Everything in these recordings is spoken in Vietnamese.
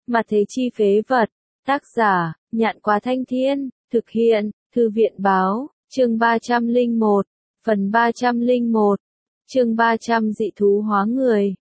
Mà thế chi phế vật. Tác giả, Nhạn Quá Thanh Thiên, thực hiện, Thư viện báo, chương 301, phần 301, chương 300 dị thú hóa người.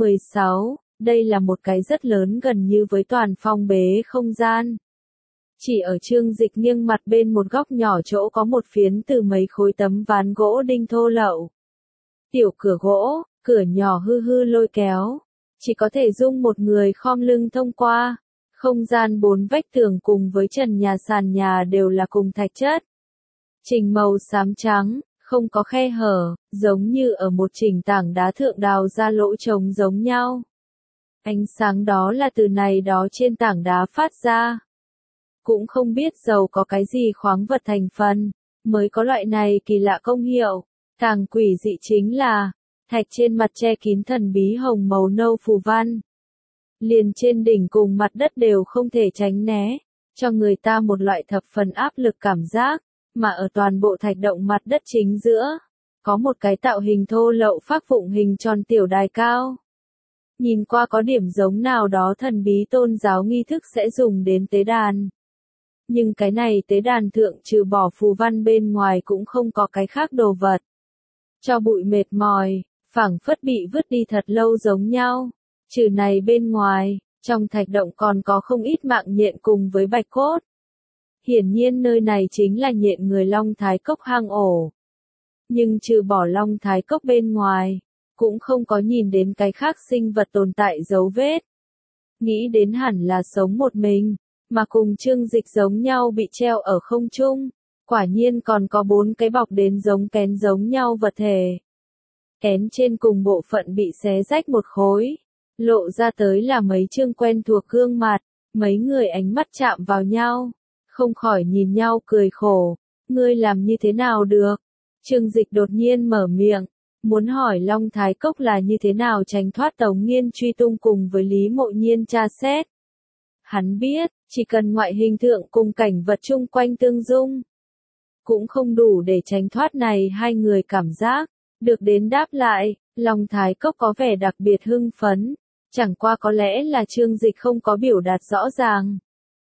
16, đây là một cái rất lớn gần như với toàn phong bế không gian. Chỉ ở Trương Dịch nghiêng mặt bên một góc nhỏ chỗ có một phiến từ mấy khối tấm ván gỗ đinh thô lậu. Tiểu cửa gỗ, cửa nhỏ hư hư lôi kéo. Chỉ có thể dung một người khom lưng thông qua. Không gian bốn vách tường cùng với trần nhà sàn nhà đều là cùng thạch chất. Trình màu xám trắng, không có khe hở, giống như ở một trình tảng đá thượng đào ra lỗ trống giống nhau. Ánh sáng đó là từ này đó trên tảng đá phát ra. Cũng không biết dầu có cái gì khoáng vật thành phần, mới có loại này kỳ lạ công hiệu. Càng quỷ dị chính là, thạch trên mặt che kín thần bí hồng màu nâu phù văn. Liền trên đỉnh cùng mặt đất đều không thể tránh né, cho người ta một loại thập phần áp lực cảm giác, mà ở toàn bộ thạch động mặt đất chính giữa, có một cái tạo hình thô lậu phác phụng hình tròn tiểu đài cao. Nhìn qua có điểm giống nào đó thần bí tôn giáo nghi thức sẽ dùng đến tế đàn. Nhưng cái này tế đàn thượng trừ bỏ phù văn bên ngoài cũng không có cái khác đồ vật. Cho bụi mệt mỏi, phảng phất bị vứt đi thật lâu giống nhau. Trừ này bên ngoài, trong thạch động còn có không ít mạng nhện cùng với bạch cốt. Hiển nhiên nơi này chính là nhện người Long Thái Cốc hang ổ. Nhưng trừ bỏ Long Thái Cốc bên ngoài, cũng không có nhìn đến cái khác sinh vật tồn tại dấu vết. Nghĩ đến hẳn là sống một mình, mà cùng Trương Dịch giống nhau bị treo ở không trung. Quả nhiên còn có 4 cái bọc đến giống kén giống nhau vật thể. Kén trên cùng bộ phận bị xé rách một khối. Lộ ra tới là mấy chương quen thuộc gương mặt, mấy người ánh mắt chạm vào nhau, không khỏi nhìn nhau cười khổ, ngươi làm như thế nào được? Trương Dịch đột nhiên mở miệng, muốn hỏi Long Thái Cốc là như thế nào tránh thoát Tống Nghiên truy tung cùng với Lý Mộ Nhiên tra xét. Hắn biết, chỉ cần ngoại hình thượng cùng cảnh vật chung quanh tương dung, cũng không đủ để tránh thoát này hai người cảm giác, được đến đáp lại, Long Thái Cốc có vẻ đặc biệt hưng phấn. Chẳng qua có lẽ là Trương Dịch không có biểu đạt rõ ràng.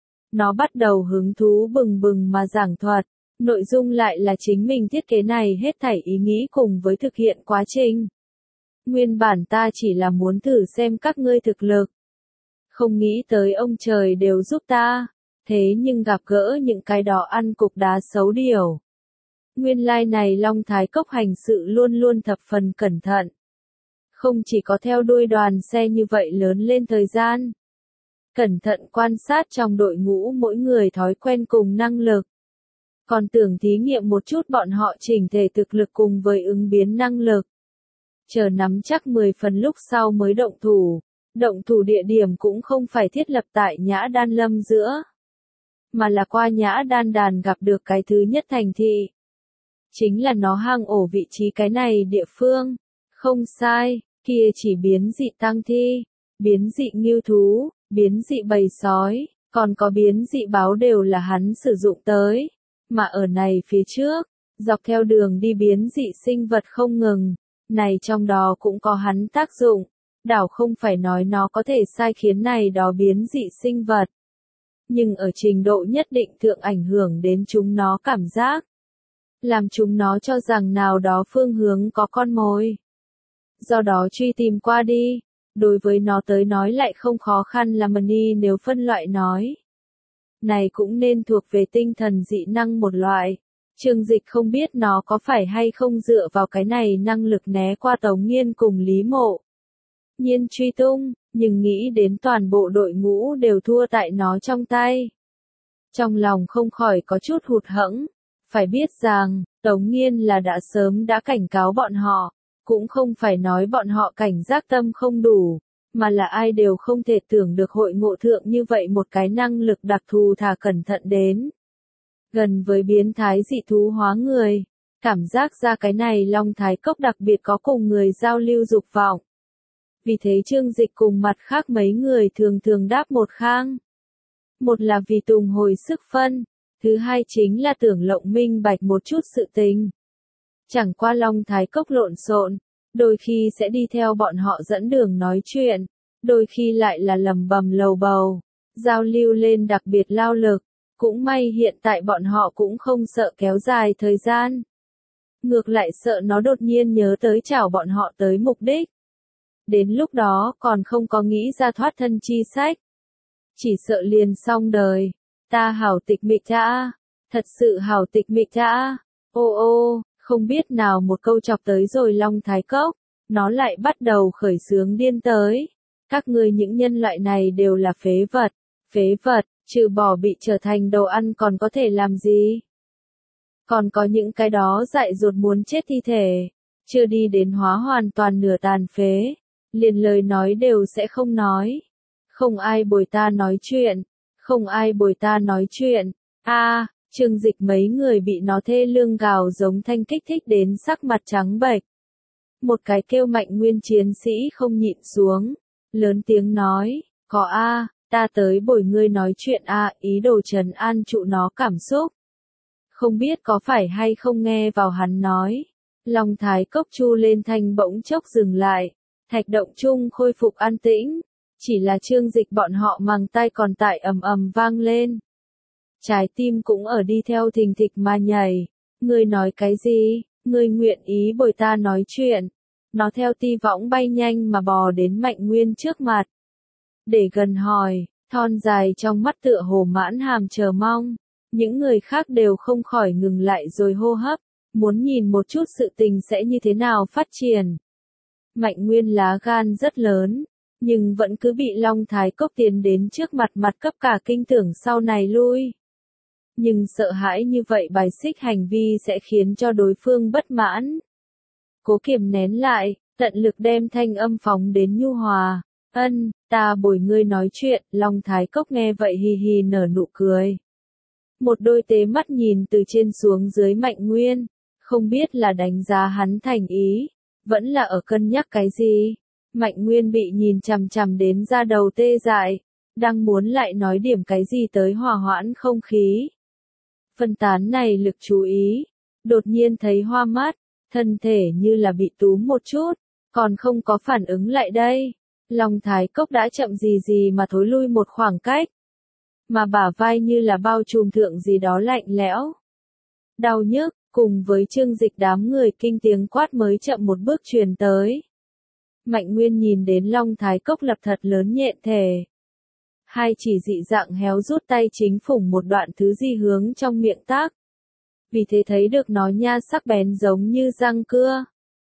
Nó bắt đầu hứng thú bừng bừng mà giảng thuật, nội dung lại là chính mình thiết kế này hết thảy ý nghĩ cùng với thực hiện quá trình. Nguyên bản ta chỉ là muốn thử xem các ngươi thực lực. Không nghĩ tới ông trời đều giúp ta, thế nhưng gặp gỡ những cái đó ăn cục đá xấu điều. Nguyên lai này Long Thái Cốc hành sự luôn luôn thập phần cẩn thận. Không chỉ có theo đuôi đoàn xe như vậy lớn lên thời gian. Cẩn thận quan sát trong đội ngũ mỗi người thói quen cùng năng lực. Còn tưởng thí nghiệm một chút bọn họ chỉnh thể thực lực cùng với ứng biến năng lực. Chờ nắm chắc 10 phần lúc sau mới động thủ. Động thủ địa điểm cũng không phải thiết lập tại Nhã Đan Lâm giữa. Mà là qua Nhã Đan Đàn gặp được cái thứ nhất thành thị. Chính là nó hang ổ vị trí cái này địa phương. Không sai. Kia chỉ biến dị tang thi, biến dị ngưu thú, biến dị bầy sói, còn có biến dị báo đều là hắn sử dụng tới. Mà ở này phía trước, dọc theo đường đi biến dị sinh vật không ngừng, này trong đó cũng có hắn tác dụng. Đảo không phải nói nó có thể sai khiến này đó biến dị sinh vật. Nhưng ở trình độ nhất định thượng ảnh hưởng đến chúng nó cảm giác. Làm chúng nó cho rằng nào đó phương hướng có con mồi. Do đó truy tìm qua đi, đối với nó tới nói lại không khó khăn là Mani nếu phân loại nói. Này cũng nên thuộc về tinh thần dị năng một loại. Trương Dịch không biết nó có phải hay không dựa vào cái này năng lực né qua Tống Nghiên cùng Lý Mộ Nhiên truy tung, nhưng nghĩ đến toàn bộ đội ngũ đều thua tại nó trong tay. Trong lòng không khỏi có chút hụt hẫng, phải biết rằng, Tống Nghiên là đã sớm đã cảnh cáo bọn họ. Cũng không phải nói bọn họ cảnh giác tâm không đủ, mà là ai đều không thể tưởng được hội ngộ thượng như vậy một cái năng lực đặc thù thà cẩn thận đến. Gần với biến thái dị thú hóa người, cảm giác ra cái này Long Thái Cốc đặc biệt có cùng người giao lưu dục vọng. Vì thế Trương Dịch cùng mặt khác mấy người thường thường đáp một khang. Một là vì tùng hồi sức phân, thứ hai chính là tưởng lộng minh bạch một chút sự tình. Chẳng qua Long Thái Cốc lộn xộn, đôi khi sẽ đi theo bọn họ dẫn đường nói chuyện, đôi khi lại là lầm bầm lầu bầu, giao lưu lên đặc biệt lao lực. Cũng may hiện tại bọn họ cũng không sợ kéo dài thời gian. Ngược lại sợ nó đột nhiên nhớ tới chảo bọn họ tới mục đích. Đến lúc đó còn không có nghĩ ra thoát thân chi sách. Chỉ sợ liền xong đời. Ta hảo tịch mịch đã. Thật sự hảo tịch mịch đã. Ô ô, không biết nào một câu chọc tới rồi Long Thái Cốc. Nó lại bắt đầu khởi xướng điên tới. Các ngươi những nhân loại này đều là phế vật. Phế vật, trừ bỏ bị trở thành đồ ăn còn có thể làm gì? Còn có những cái đó dại dột muốn chết thi thể. Chưa đi đến hóa hoàn toàn nửa tàn phế. Liền lời nói đều sẽ không nói. Không ai bồi ta nói chuyện. Không ai bồi ta nói chuyện. Trương Dịch mấy người bị nó thê lương gào giống thanh kích thích đến sắc mặt trắng bệch. Một cái kêu Mạnh Nguyên chiến sĩ không nhịn xuống. Lớn tiếng nói, có ta tới bồi ngươi nói chuyện ý đồ trấn an trụ nó cảm xúc. Không biết có phải hay không nghe vào hắn nói. Long Thái Cốc chu lên thanh bỗng chốc dừng lại. Thạch động chung khôi phục an tĩnh. Chỉ là Trương Dịch bọn họ màng tay còn tại ầm ầm vang lên. Trái tim cũng ở đi theo thình thịch mà nhảy. Ngươi nói cái gì? Ngươi nguyện ý bồi ta nói chuyện. Nó theo ti võng bay nhanh mà bò đến Mạnh Nguyên trước mặt. Để gần hỏi, thon dài trong mắt tựa hồ mãn hàm chờ mong. Những người khác đều không khỏi ngừng lại rồi hô hấp. Muốn nhìn một chút sự tình sẽ như thế nào phát triển. Mạnh Nguyên lá gan rất lớn. Nhưng vẫn cứ bị Long Thái Cốc tiến đến trước mặt cấp cả kinh tưởng sau này lui. Nhưng sợ hãi như vậy bài xích hành vi sẽ khiến cho đối phương bất mãn. Cố kiềm nén lại, tận lực đem thanh âm phóng đến nhu hòa. Ta bồi ngươi nói chuyện. Long Thái Cốc nghe vậy hì hì nở nụ cười. Một đôi tế mắt nhìn từ trên xuống dưới Mạnh Nguyên. Không biết là đánh giá hắn thành ý. Vẫn là ở cân nhắc cái gì. Mạnh Nguyên bị nhìn chằm chằm đến da đầu tê dại. Đang muốn lại nói điểm cái gì tới hòa hoãn không khí. Phân tán này lực chú ý. Đột nhiên thấy hoa mắt. Thân thể như là bị túm một chút. Còn không có phản ứng lại đây. Long Thái Cốc đã chậm gì mà thối lui một khoảng cách. Mà bả vai như là bao trùm thượng gì đó lạnh lẽo. Đau nhức, cùng với Trương Dịch đám người kinh tiếng quát mới chậm một bước truyền tới. Mạnh Nguyên nhìn đến Long Thái Cốc lập thật lớn nhện thể. Hai chỉ dị dạng héo rút tay chính phủng một đoạn thứ gì hướng trong miệng tác. Vì thế thấy được nó nha sắc bén giống như răng cưa.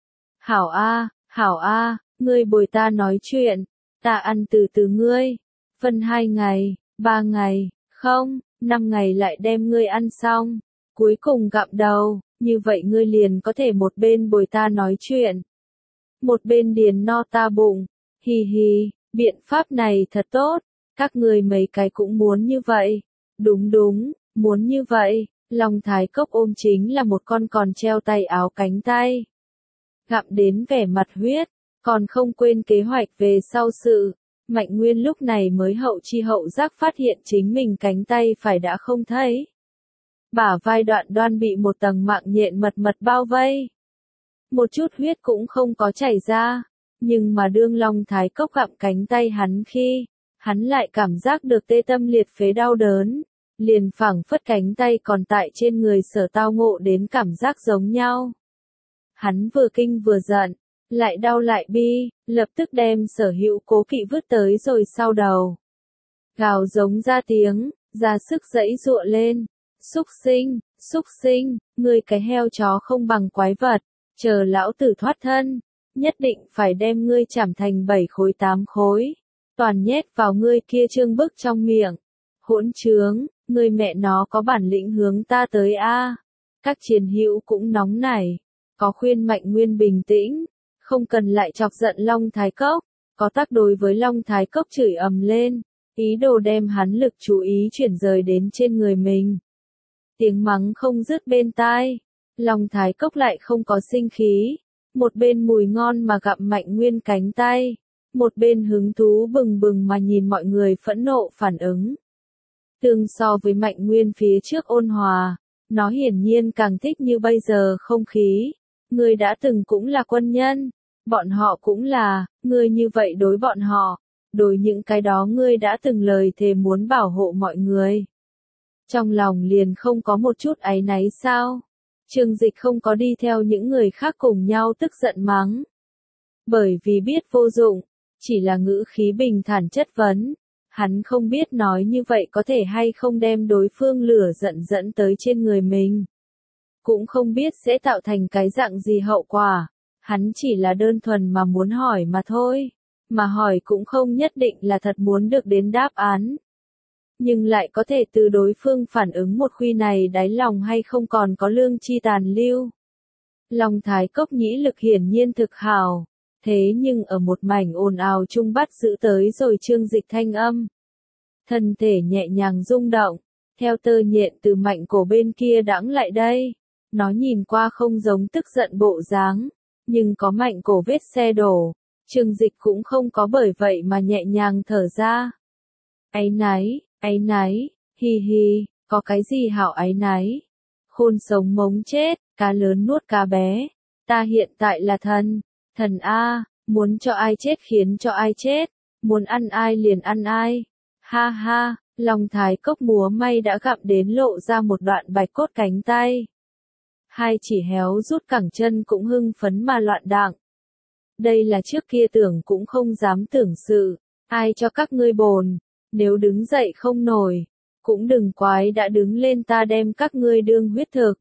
Hảo ngươi bồi ta nói chuyện. Ta ăn từ ngươi. Phân 2 ngày, 3 ngày, không, 5 ngày lại đem ngươi ăn xong. Cuối cùng gặm đầu, như vậy ngươi liền có thể một bên bồi ta nói chuyện. Một bên điền no ta bụng. Hì hì, biện pháp này thật tốt. Các ngươi mấy cái cũng muốn như vậy. Đúng, muốn như vậy. Long Thái Cốc ôm chính là một con còn treo tay áo cánh tay. Gặm đến vẻ mặt huyết, còn không quên kế hoạch về sau sự. Mạnh Nguyên lúc này mới hậu chi hậu giác phát hiện chính mình cánh tay phải đã không thấy. Bả vai đoạn đoan bị một tầng mạng nhện mật bao vây. Một chút huyết cũng không có chảy ra. Nhưng mà đương Long Thái Cốc gặm cánh tay hắn khi, hắn lại cảm giác được tê tâm liệt phế đau đớn. Liền phảng phất cánh tay còn tại trên người sở tao ngộ đến cảm giác giống nhau. Hắn vừa kinh vừa giận, lại đau lại bi, lập tức đem sở hữu cố kỵ vứt tới rồi sau đầu. Gào giống ra tiếng, ra sức giãy giụa lên. Xúc sinh, ngươi cái heo chó không bằng quái vật, chờ lão tử thoát thân, nhất định phải đem ngươi chảm thành 7 khối 8 khối, toàn nhét vào ngươi kia trương bức trong miệng. Hỗn trướng, ngươi mẹ nó có bản lĩnh hướng ta tới Các chiến hữu cũng nóng nảy, có khuyên Mạnh Nguyên bình tĩnh, không cần lại chọc giận Long Thái Cốc, có tác đối với Long Thái Cốc chửi ầm lên, ý đồ đem hắn lực chú ý chuyển rời đến trên người mình. Tiếng mắng không dứt bên tai, Long Thái Cốc lại không có sinh khí, một bên mùi ngon mà gặm Mạnh Nguyên cánh tay, một bên hứng thú bừng bừng mà nhìn mọi người phẫn nộ phản ứng. Tương so với Mạnh Nguyên phía trước ôn hòa, nó hiển nhiên càng thích như bây giờ không khí. Ngươi đã từng cũng là quân nhân, bọn họ cũng là, ngươi như vậy đối bọn họ, đối những cái đó ngươi đã từng lời thề muốn bảo hộ mọi người. Trong lòng liền không có một chút áy náy sao? Trương Dịch không có đi theo những người khác cùng nhau tức giận mắng. Bởi vì biết vô dụng, chỉ là ngữ khí bình thản chất vấn. Hắn không biết nói như vậy có thể hay không đem đối phương lửa giận dẫn tới trên người mình. Cũng không biết sẽ tạo thành cái dạng gì hậu quả. Hắn chỉ là đơn thuần mà muốn hỏi mà thôi. Mà hỏi cũng không nhất định là thật muốn được đến đáp án. Nhưng lại có thể từ đối phương phản ứng một khuy này đáy lòng hay không còn có lương chi tàn lưu. Long Thái Cốc nhĩ lực hiển nhiên thực hào. Thế nhưng ở một mảnh ồn ào chung bắt giữ tới rồi Trương Dịch thanh âm. Thân thể nhẹ nhàng rung động, theo tơ nhện từ mạnh cổ bên kia đãng lại đây. Nó nhìn qua không giống tức giận bộ dáng, nhưng có mạnh cổ vết xe đổ. Trương Dịch cũng không có bởi vậy mà nhẹ nhàng thở ra. Áy náy, hi hi, có cái gì hảo áy náy. Khôn sống mống chết, cá lớn nuốt cá bé. Ta hiện tại là thần A, muốn cho ai chết khiến cho ai chết, muốn ăn ai liền ăn ai. Ha ha, Long Thái Cốc múa may đã gặm đến lộ ra một đoạn bạch cốt cánh tay. Hai chỉ héo rút cẳng chân cũng hưng phấn mà loạn đạng. Đây là trước kia tưởng cũng không dám tưởng sự, ai cho các ngươi bồn, nếu đứng dậy không nổi, cũng đừng quái đã đứng lên ta đem các ngươi đương huyết thực.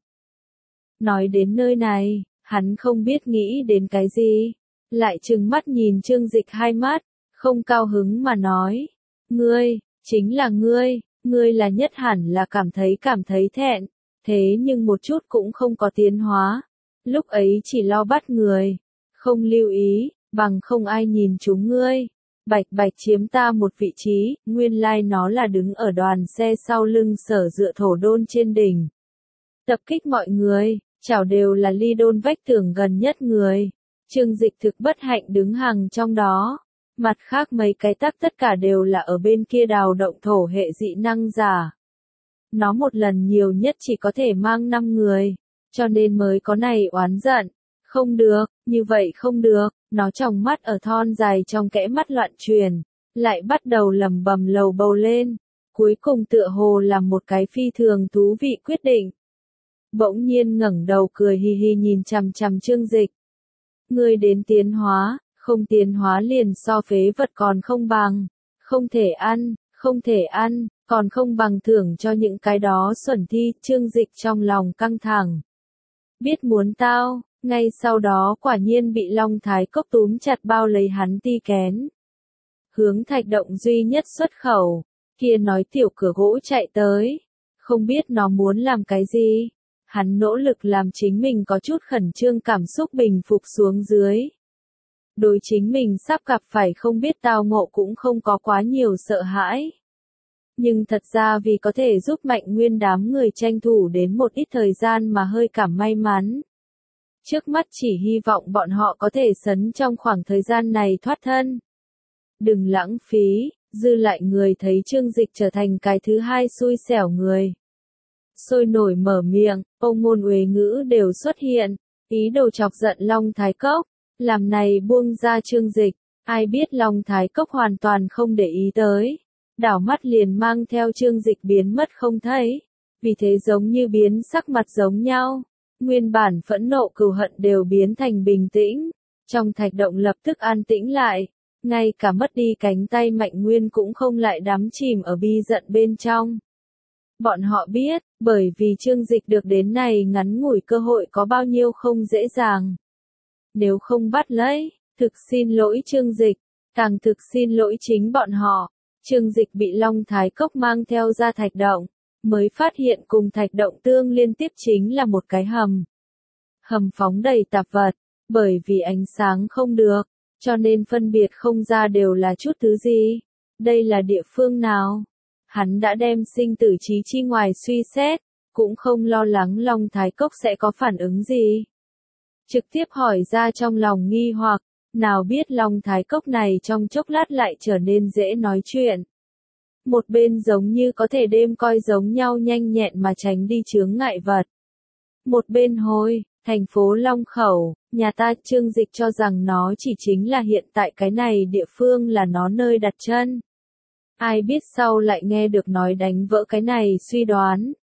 Nói đến nơi này, hắn không biết nghĩ đến cái gì, lại trừng mắt nhìn Trương Dịch hai mắt, không cao hứng mà nói, ngươi, chính là ngươi là nhất hẳn là cảm thấy thẹn, thế nhưng một chút cũng không có tiến hóa, lúc ấy chỉ lo bắt người, không lưu ý, bằng không ai nhìn chúng ngươi. Bạch bạch chiếm ta một vị trí, nguyên lai nó là đứng ở đoàn xe sau lưng Sở Dựa thổ đôn trên đỉnh. Tập kích mọi người, chảo đều là ly đôn vách tường gần nhất người. Trương Dịch thực bất hạnh đứng hàng trong đó. Mặt khác mấy cái tắc tất cả đều là ở bên kia đào động thổ hệ dị năng giả. Nó một lần nhiều nhất chỉ có thể mang 5 người, cho nên mới có này oán giận. Không được, như vậy không được, nó tròng mắt ở thon dài trong kẽ mắt loạn truyền, lại bắt đầu lẩm bẩm lầu bầu lên, cuối cùng tựa hồ làm một cái phi thường thú vị quyết định. Bỗng nhiên ngẩng đầu cười hi hi nhìn chằm chằm Trương Dịch. Ngươi đến tiến hóa, không tiến hóa liền so phế vật còn không bằng, không thể ăn, còn không bằng thưởng cho những cái đó xuẩn thi. Trương Dịch trong lòng căng thẳng. Biết muốn tao. Ngay sau đó quả nhiên bị Long Thái Cốc túm chặt bao lấy hắn ti kén. Hướng thạch động duy nhất xuất khẩu, kia nói tiểu cửa gỗ chạy tới. Không biết nó muốn làm cái gì. Hắn nỗ lực làm chính mình có chút khẩn trương cảm xúc bình phục xuống dưới. Đối chính mình sắp gặp phải không biết tao ngộ cũng không có quá nhiều sợ hãi. Nhưng thật ra vì có thể giúp Mạnh Nguyên đám người tranh thủ đến một ít thời gian mà hơi cảm may mắn. Trước mắt chỉ hy vọng bọn họ có thể sấn trong khoảng thời gian này thoát thân. Đừng lãng phí, dư lại người thấy Trương Dịch trở thành cái thứ hai xui xẻo người. Sôi nổi mở miệng, ông ngôn uế ngữ đều xuất hiện, ý đồ chọc giận Long Thái Cốc, làm này buông ra Trương Dịch, ai biết Long Thái Cốc hoàn toàn không để ý tới. Đảo mắt liền mang theo Trương Dịch biến mất không thấy, vì thế giống như biến sắc mặt giống nhau. Nguyên bản phẫn nộ cừu hận đều biến thành bình tĩnh, trong thạch động lập tức an tĩnh lại, ngay cả mất đi cánh tay Mạnh Nguyên cũng không lại đắm chìm ở bi giận bên trong. Bọn họ biết, bởi vì Trương Dịch được đến này ngắn ngủi cơ hội có bao nhiêu không dễ dàng. Nếu không bắt lấy, thực xin lỗi Trương Dịch, càng thực xin lỗi chính bọn họ. Trương Dịch bị Long Thái Cốc mang theo ra thạch động, mới phát hiện cùng thạch động tương liên tiếp chính là một cái hầm. Hầm phóng đầy tạp vật, bởi vì ánh sáng không được, cho nên phân biệt không ra đều là chút thứ gì. Đây là địa phương nào? Hắn đã đem sinh tử trí chi ngoài suy xét, cũng không lo lắng Long Thái Cốc sẽ có phản ứng gì. Trực tiếp hỏi ra trong lòng nghi hoặc, nào biết Long Thái Cốc này trong chốc lát lại trở nên dễ nói chuyện. Một bên giống như có thể đêm coi giống nhau nhanh nhẹn mà tránh đi chướng ngại vật. Một bên Thành phố Long Khẩu, nhà ta. Chương Dịch cho rằng nó chỉ chính là hiện tại cái này địa phương là nó nơi đặt chân. Ai biết sau lại nghe được nói đánh vỡ cái này suy đoán.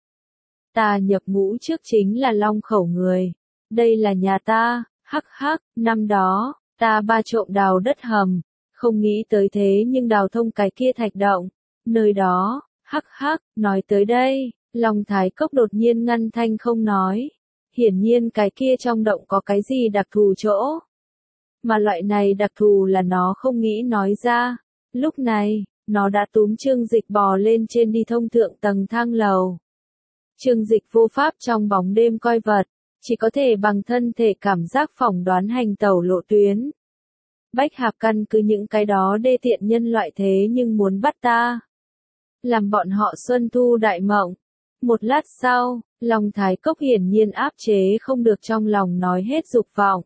Ta nhập ngũ trước chính là Long Khẩu người. Đây là nhà ta, hắc hắc, năm đó, ta ba trộm đào đất hầm. Không nghĩ tới thế nhưng đào thông cái kia thạch động. Nơi đó, hắc hắc, nói tới đây, Long Thái Cốc đột nhiên ngăn thanh không nói. Hiển nhiên cái kia trong động có cái gì đặc thù chỗ. Mà loại này đặc thù là nó không nghĩ nói ra. Lúc này, nó đã túm Chương Dịch bò lên trên đi thông thượng tầng thang lầu. Chương Dịch vô pháp trong bóng đêm coi vật, chỉ có thể bằng thân thể cảm giác phỏng đoán hành tẩu lộ tuyến. Bách Hạp căn cứ những cái đó đê tiện nhân loại thế nhưng muốn bắt ta. Làm bọn họ xuân thu đại mộng. Một lát sau, Long Thái Cốc hiển nhiên áp chế không được trong lòng nói hết dục vọng.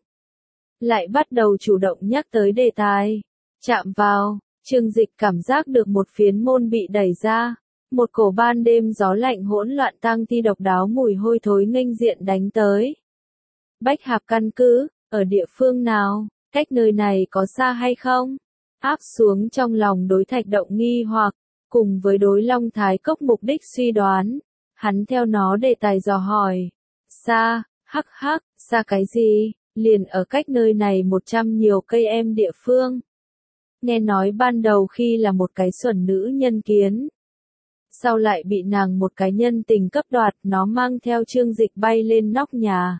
Lại bắt đầu chủ động nhắc tới đề tài. Chạm vào, Chương Dịch cảm giác được một phiến môn bị đẩy ra. Một cổ ban đêm gió lạnh hỗn loạn tang thi độc đáo mùi hôi thối nghênh diện đánh tới. Bách Hạp căn cứ, ở địa phương nào, cách nơi này có xa hay không? Áp xuống trong lòng đối thạch động nghi hoặc, cùng với đối Long Thái Cốc mục đích suy đoán. Hắn theo nó đề tài dò hỏi. Xa, hắc hắc, xa cái gì? Liền ở cách nơi này 100 nhiều cây em địa phương. Nghe nói ban đầu khi là một cái xuẩn nữ nhân kiến. Sau lại bị nàng một cái nhân tình cấp đoạt, nó mang theo Chương Dịch bay lên nóc nhà.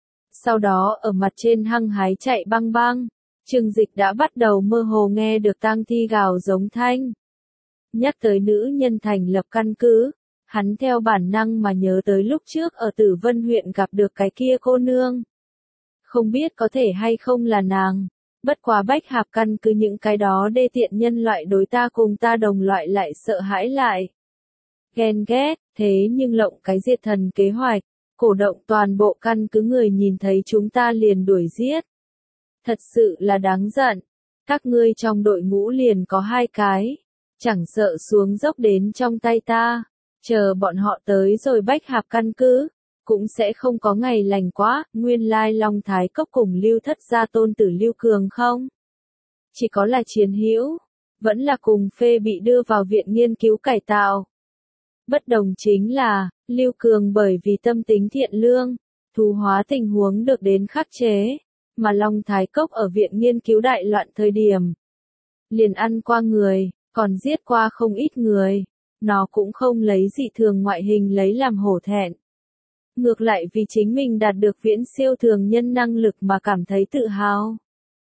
Sau đó ở mặt trên hăng hái chạy băng băng, Chương Dịch đã bắt đầu mơ hồ nghe được tang thi gào giống thanh. Nhắc tới nữ nhân thành lập căn cứ, hắn theo bản năng mà nhớ tới lúc trước ở Tử Vân huyện gặp được cái kia cô nương. Không biết có thể hay không là nàng, bất quá Bách Hạp căn cứ những cái đó đê tiện nhân loại đối ta cùng ta đồng loại lại sợ hãi lại. Ghen ghét, thế nhưng lộng cái diệt thần kế hoạch, cổ động toàn bộ căn cứ người nhìn thấy chúng ta liền đuổi giết. Thật sự là đáng giận, các ngươi trong đội ngũ liền có 2 cái, chẳng sợ xuống dốc đến trong tay ta, chờ bọn họ tới rồi Bách Hạp căn cứ, cũng sẽ không có ngày lành quá. Nguyên lai Long Thái Cốc cùng Lưu Thất gia tôn tử Lưu Cường không? Chỉ có là chiến hữu, vẫn là cùng phê bị đưa vào viện nghiên cứu cải tạo. Bất đồng chính là, Lưu Cường bởi vì tâm tính thiện lương, thú hóa tình huống được đến khắc chế, mà Long Thái Cốc ở viện nghiên cứu đại loạn thời điểm. Liền ăn qua người, còn giết qua không ít người, nó cũng không lấy dị thường ngoại hình lấy làm hổ thẹn. Ngược lại vì chính mình đạt được viễn siêu thường nhân năng lực mà cảm thấy tự hào.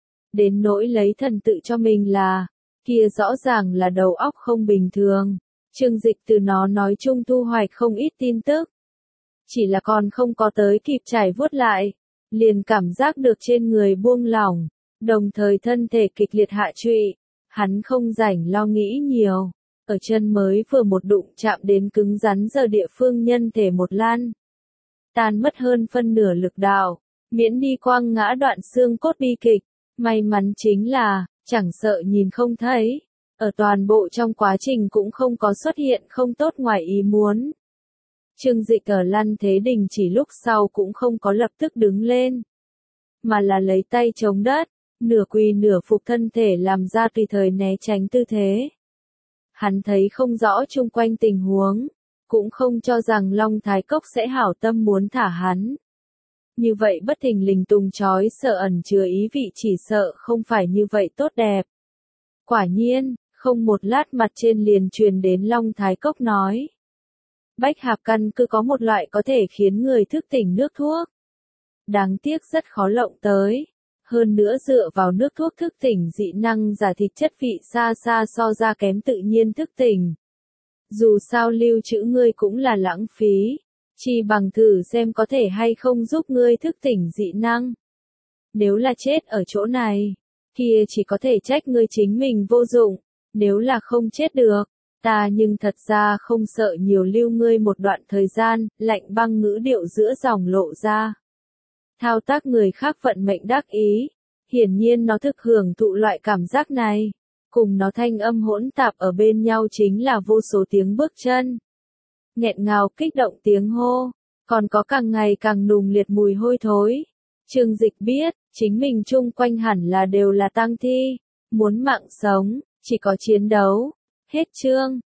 Đến nỗi lấy thần tự cho mình là, kia rõ ràng là đầu óc không bình thường. Chương Dịch từ nó nói chung thu hoạch không ít tin tức. Chỉ là còn không có tới kịp trải vuốt lại, liền cảm giác được trên người buông lỏng, đồng thời thân thể kịch liệt hạ trụy. Hắn không rảnh lo nghĩ nhiều, ở chân mới vừa một đụng chạm đến cứng rắn giờ địa phương nhân thể một lan. Tan mất hơn phân nửa lực đạo, miễn đi quăng ngã đoạn xương cốt bi kịch. May mắn chính là, chẳng sợ nhìn không thấy. Ở toàn bộ trong quá trình cũng không có xuất hiện không tốt ngoài ý muốn. Chương Dịch ở Lăn Thế Đình chỉ lúc sau cũng không có lập tức đứng lên, mà là lấy tay chống đất, nửa quỳ nửa phục thân thể làm ra tùy thời né tránh tư thế. Hắn thấy không rõ chung quanh tình huống, cũng không cho rằng Long Thái Cốc sẽ hảo tâm muốn thả hắn. Như vậy bất thình lình tung chói sợ ẩn chứa ý vị chỉ sợ không phải như vậy tốt đẹp. Quả nhiên, không một lát mặt trên liền truyền đến Long Thái Cốc nói. Bách Hạp căn cứ có một loại có thể khiến người thức tỉnh nước thuốc. Đáng tiếc rất khó lộng tới. Hơn nữa dựa vào nước thuốc thức tỉnh dị năng giả thịt chất vị xa xa so ra kém tự nhiên thức tỉnh. Dù sao lưu trữ ngươi cũng là lãng phí. Chỉ bằng thử xem có thể hay không giúp ngươi thức tỉnh dị năng. Nếu là chết ở chỗ này, kia chỉ có thể trách ngươi chính mình vô dụng. Nếu là không chết được, ta nhưng thật ra không sợ nhiều lưu ngươi một đoạn thời gian. Lạnh băng ngữ điệu giữa dòng lộ ra. Thao tác người khác vận mệnh đắc ý. Hiển nhiên nó thực hưởng thụ loại cảm giác này. Cùng nó thanh âm hỗn tạp ở bên nhau chính là vô số tiếng bước chân. Nghẹn ngào kích động tiếng hô. còn có càng ngày càng nùng liệt mùi hôi thối. Trương Dịch biết, chính mình chung quanh hẳn là đều là tang thi, muốn mạng sống, chỉ có chiến đấu. Hết chương.